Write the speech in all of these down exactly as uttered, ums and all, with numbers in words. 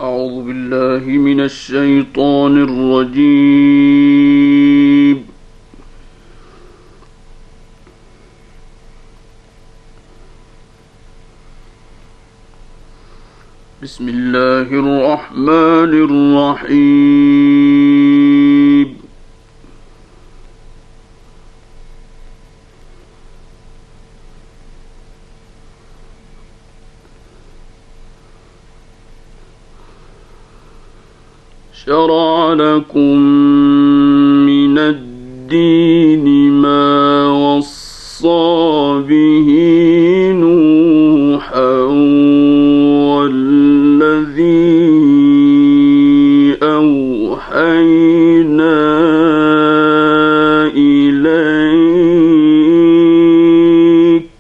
أعوذ بالله من الشيطان الرجيم. بسم الله الرحمن الرحيم. شرع لكم من الدين ما وصى به نوحا والذي أوحينا إليك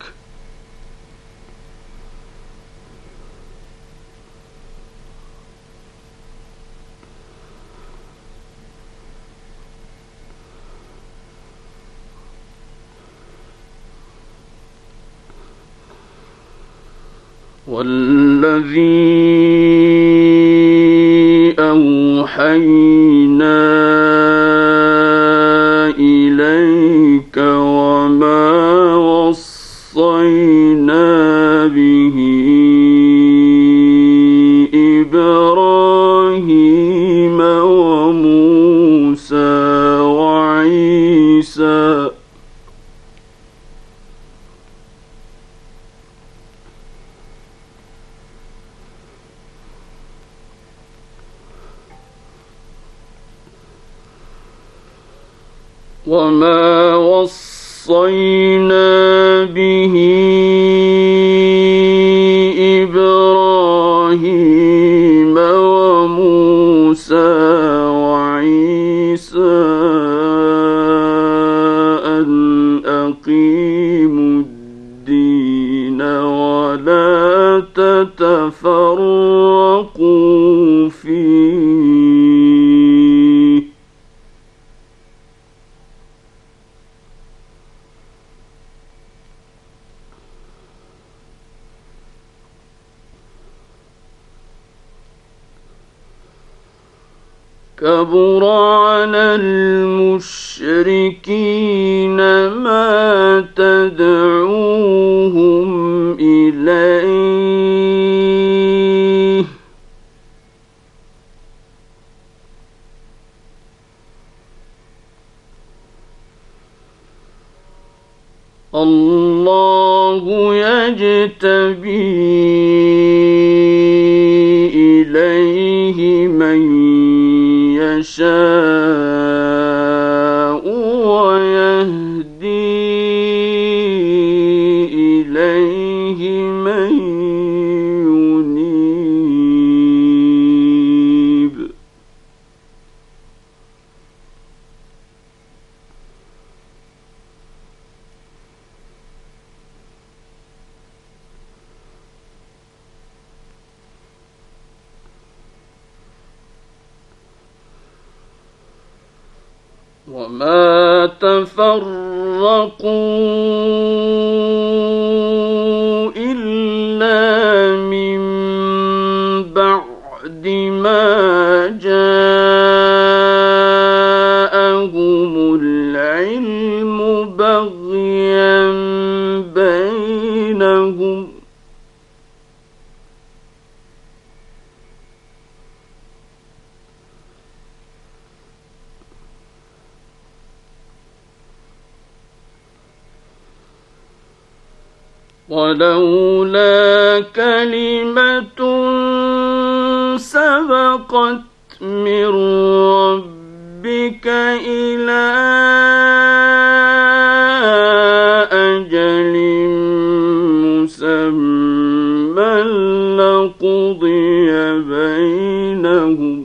والذي أوحينا إليك وما وصينا به إبراهيم وموسى وعيسى وما وصينا به إبراهيم وموسى وعيسى أن أقيموا الدين ولا تتفرقوا فيه كبر على المشركين ما تدعوهم إليه الله يجتبي إليه من يشاء ويهدي إليه من ينيب وما تفرقوا إلا من بعد ما جاءهم العلم بغيا بينهم ولولا كلمة سبقت من ربك إلى أجل مسمى لقضي بينهم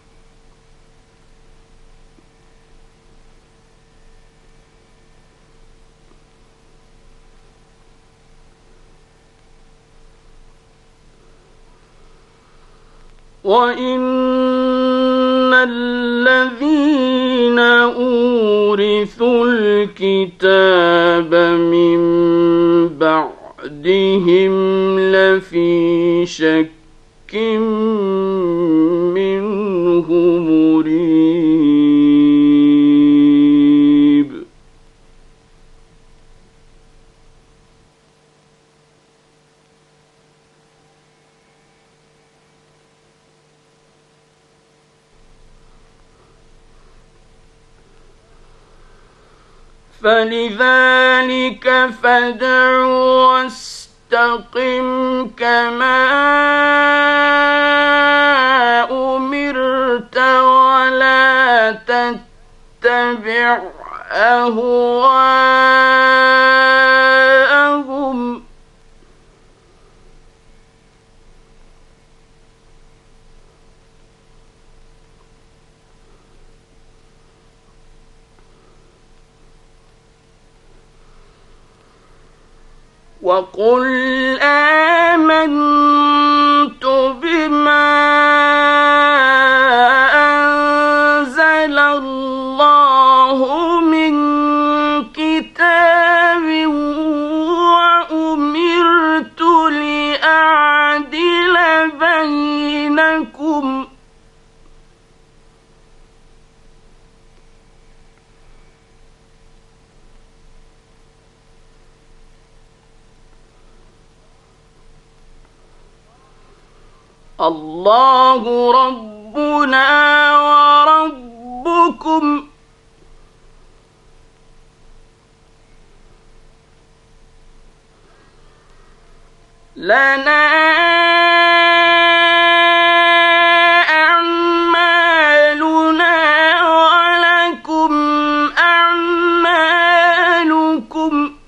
وإن الذين أورثوا الكتاب من بعدهم لفي شك فلذلك فادع واستقم كما أمرت ولا تتبع أهواءهم وقل آمنت بما أنزل الله من كتاب وأمرت لأعدل بينكم الله ربنا وربكم لنا أعمالنا ولكم أعمالكم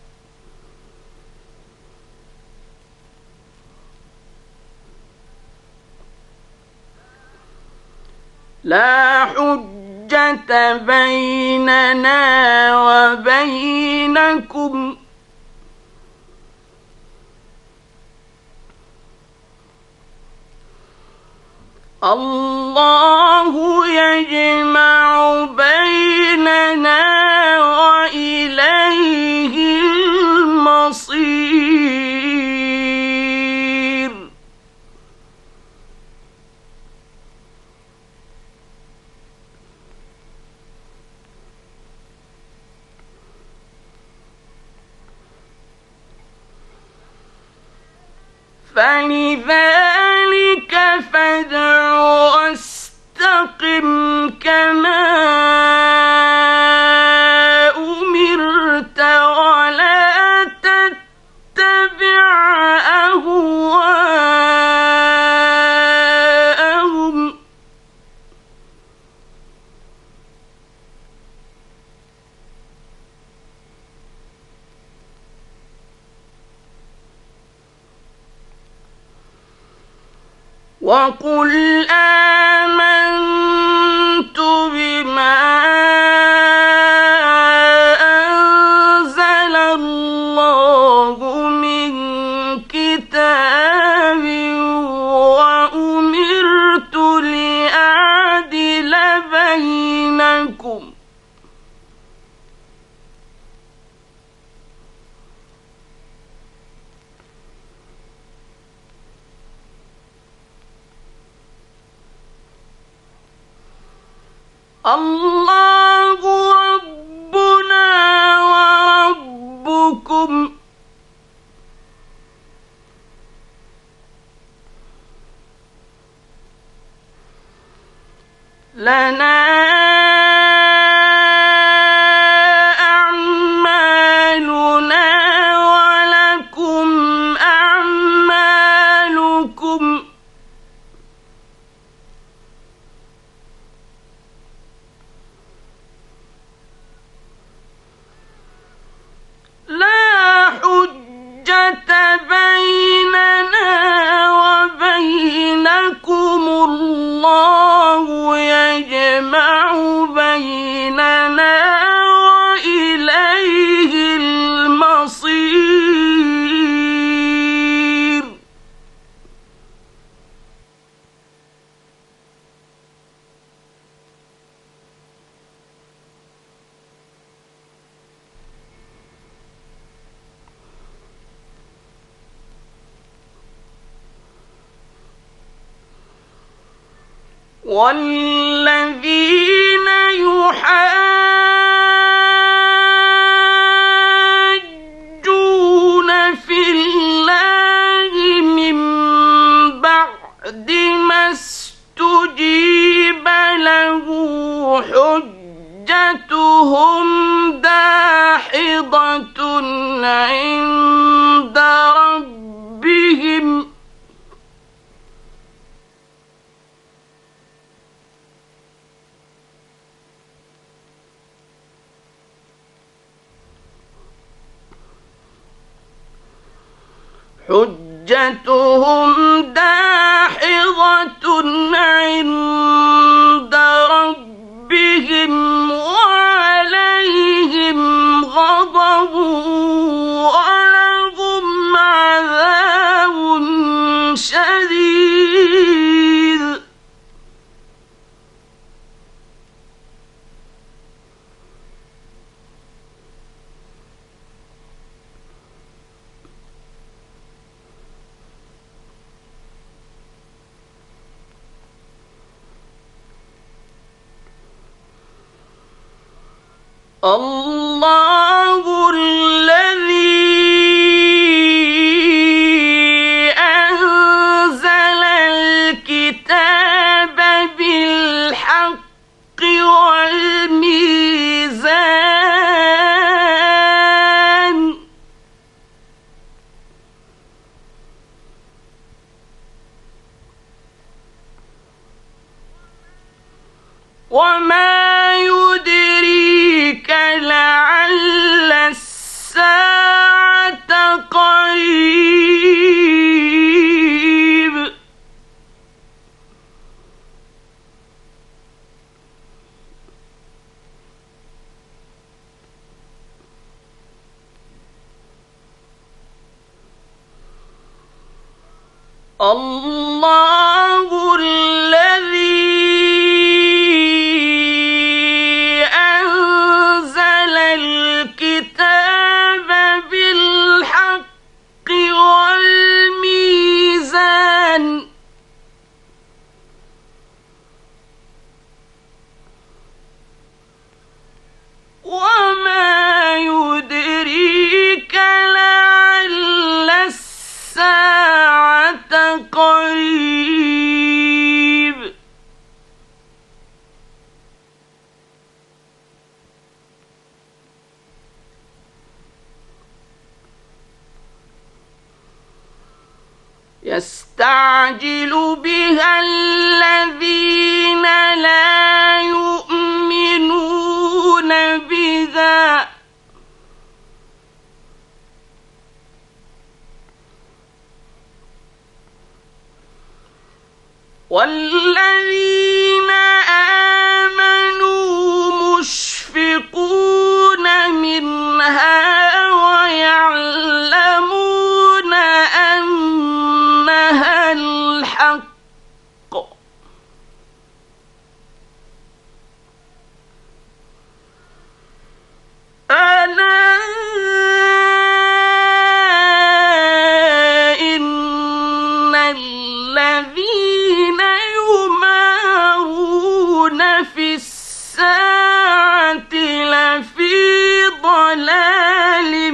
لا حجة بيننا وبينكم الله يجمع بيننا وإليه المصير فلذلك فادع واستقم كما أمرت ولا تتبع أهواءهم وقل آمنت بما أنزل الله من كتاب وأمرت لأعدل بينكم الله ربنا وربكم لنا أعمالنا ولكم أعمالكم لا حجة بيننا وبينكم الله يجمع بيننا وإليه المصير والذين يحاجون في الله من بعد ما استجيب له حجتهم دار عند ربهم حجتهم داحضة عند ربهم وعليهم غضب ولهم عذاب شديد. الله الذي أنزل الكتاب بالحق والميزان وما يدريك لعل الساعة قريب. الله الذي أنزل الكتاب بالحق والميزان وما يدريك لعل الساعة قريب. يستعجل بها الذين لا يؤمنون بها والذين آمنوا مشفقون منها ويعلمون أنها الحق ألا إن الذين يمارون في الساعة لفي ضلال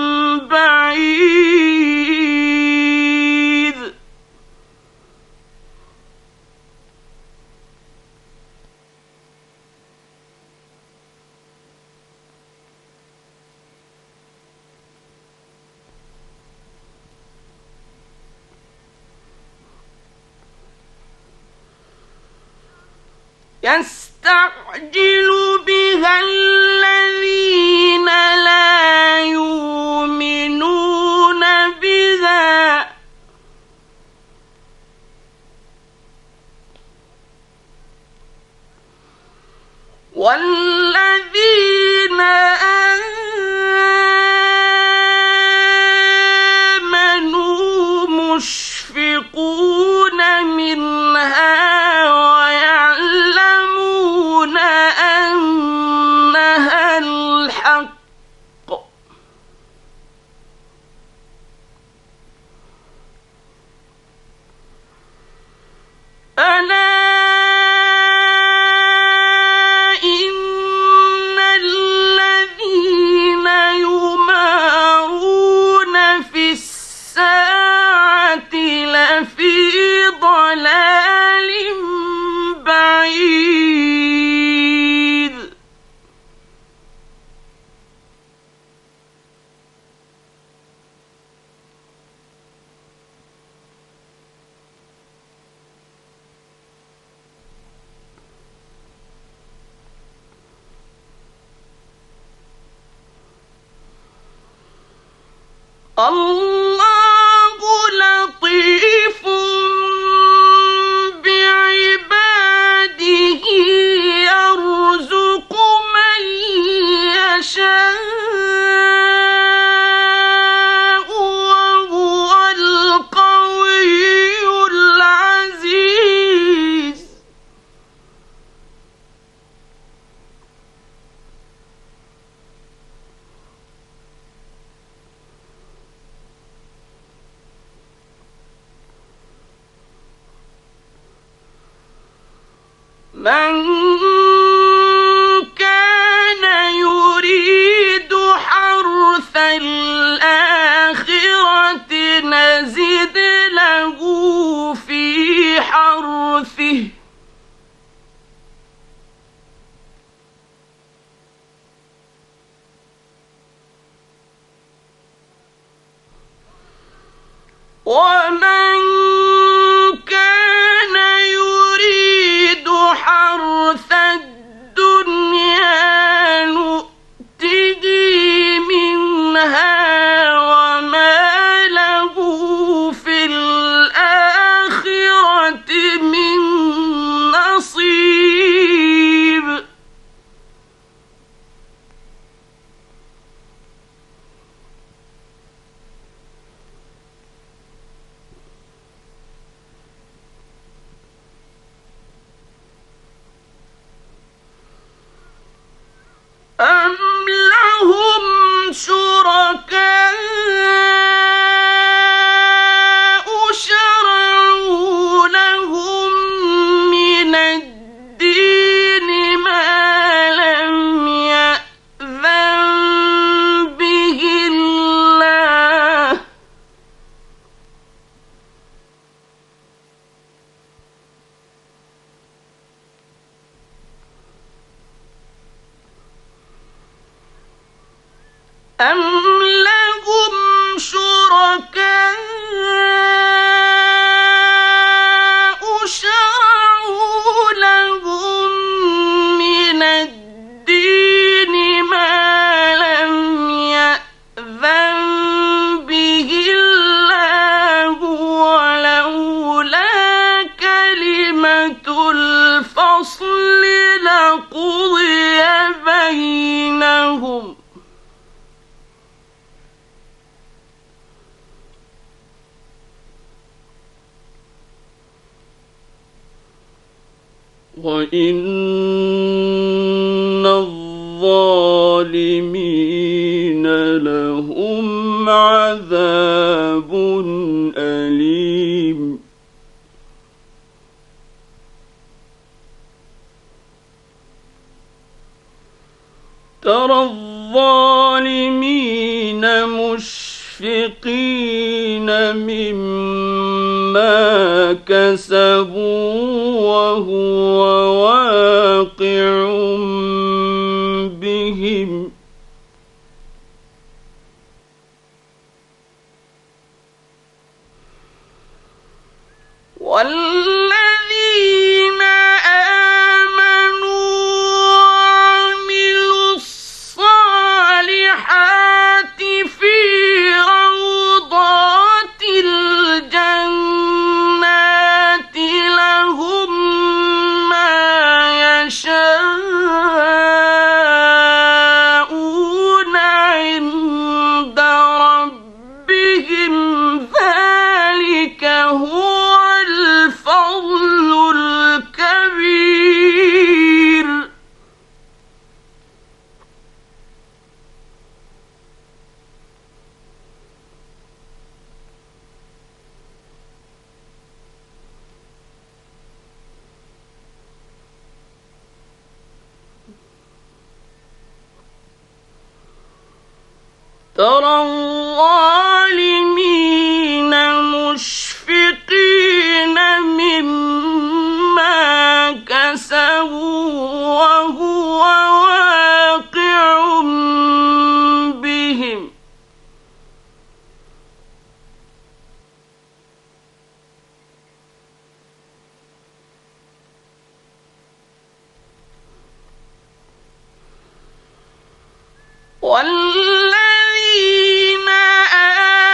بعيد. يستعجل بها الذين لا يؤمنون بها والذين آمنوا مشفقون منها ويعلمون أنها الحق ألا إن الله لطيف بعباده يرزق من يشاء وهو القوي العزيز. من كان يريد حرث الآخرة نزد له في حرثه ومن كان يريد حرث الدنيا نؤته منها وما له في الآخرة من نصيب. أم لهم شركاء شرعوا لهم من الدين ما لم يأذن به الله أم لهم شركاء شرعوا لهم من الدين ما لم يأذن به الله ولولا كلمة الفصل لقضي بينهم وإن الظالمين لهم عذاب أليم. ترى الظالمين مشفقين مما كسبوا وهو واقع بهم والذين آمنوا وعملوا الصالحات في روضات الجنات لهم ما يشاءون عند ربهم ذلك هو الفضل الكبير. ترى الظالمين مشفقين مما كسبوا وهو واقع بهم والذين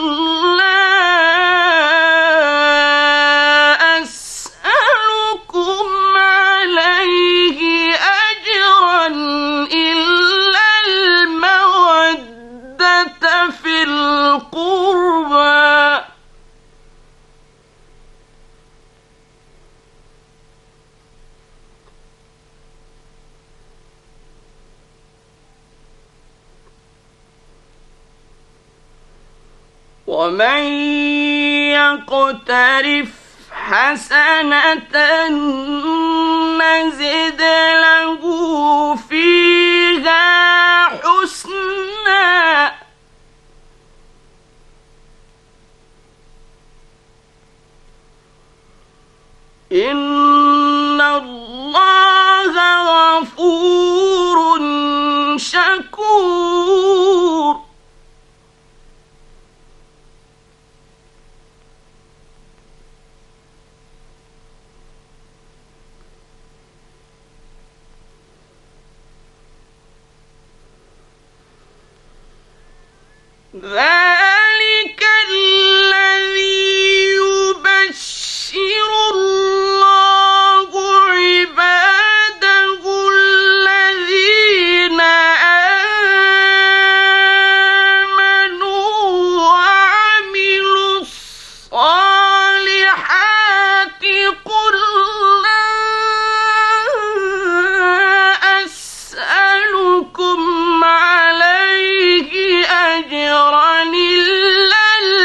لا أسألكم عليه أجرا إلا المودة في القربى ومن يقترف حسنة نزد له فيها حسنا إن الله غفور شكور ذلك الذي يبشر الله عباده الذين آمنوا وعملوا الصالحات قل لا أسألكم عليه أجرا إلا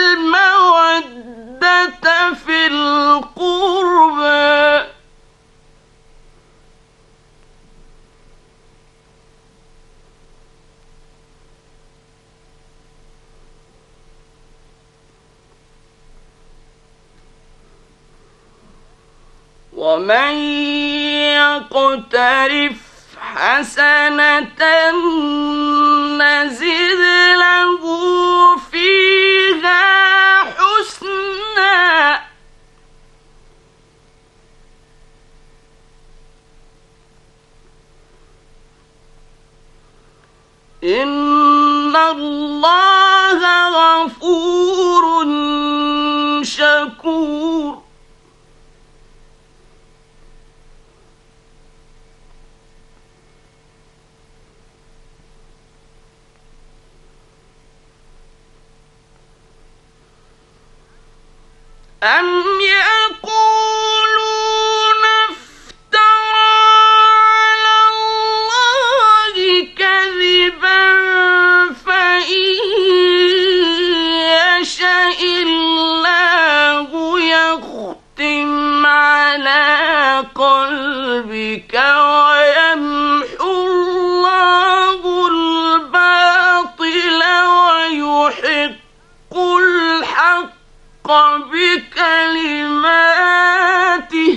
المودة في القربى ومن يقترف حسنة نزد له فيها حسنا إن الله غفور شكور أم يقولون افترى على الله كذبا فإن يشأ الله يختم على قلبك ويمحو الله الباطل ويحق الحق بكلماته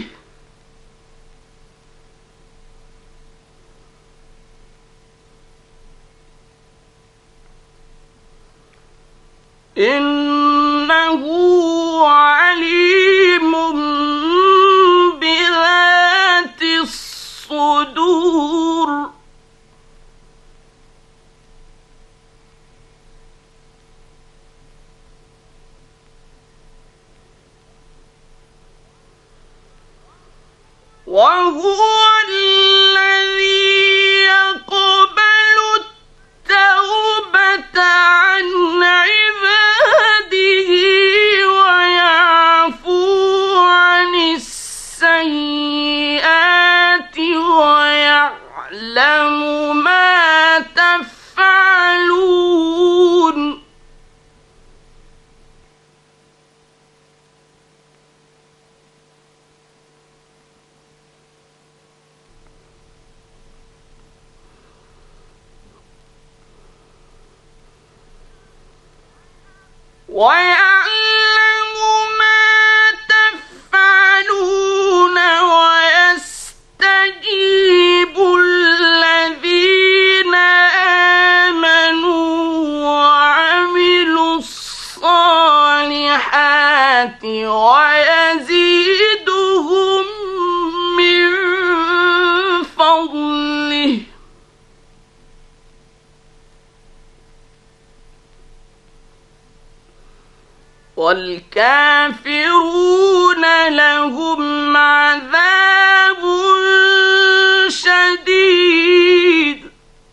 إنه عليم بذات الصدور وهو الذي يقبل التوبة عن عباده ويعفو عن السيئات ويعلم ما تفعلون ويعلم ما تفعلون ويستجيب الذين آمنوا وعملوا الصالحات ويزيدهم من فضله والكافرون لهم عذاب شديد.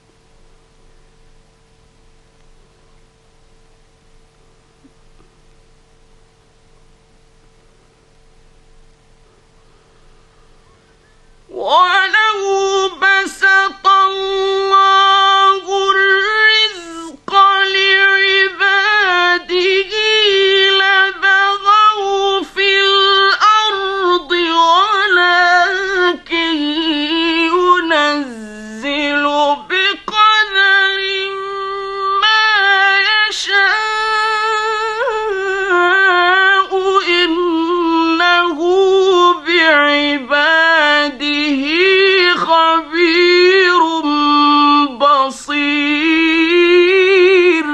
ولو بسط الله الرزق لعباده لبغوا في الأرض ولكن ينزل بقدر ما يشاء إنه بعباده خبير بصير.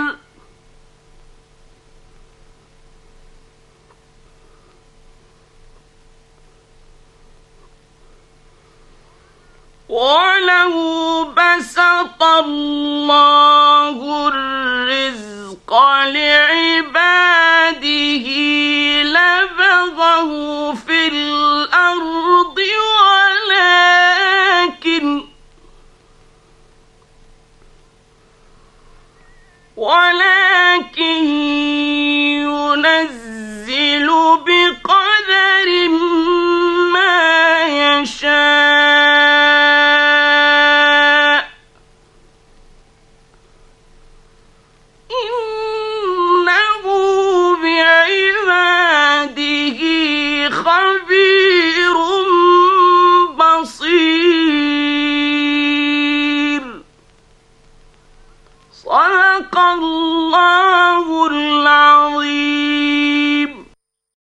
ولو بسط الله الرزق لعباده لبغوا في الأرض ولكن ولكن